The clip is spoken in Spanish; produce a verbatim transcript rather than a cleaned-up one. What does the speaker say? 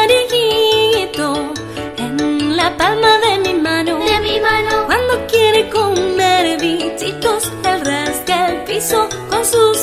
conejito en la palma de mi mano. De mi mano. Cuando quiere comer bichitos, él rasca el piso con sus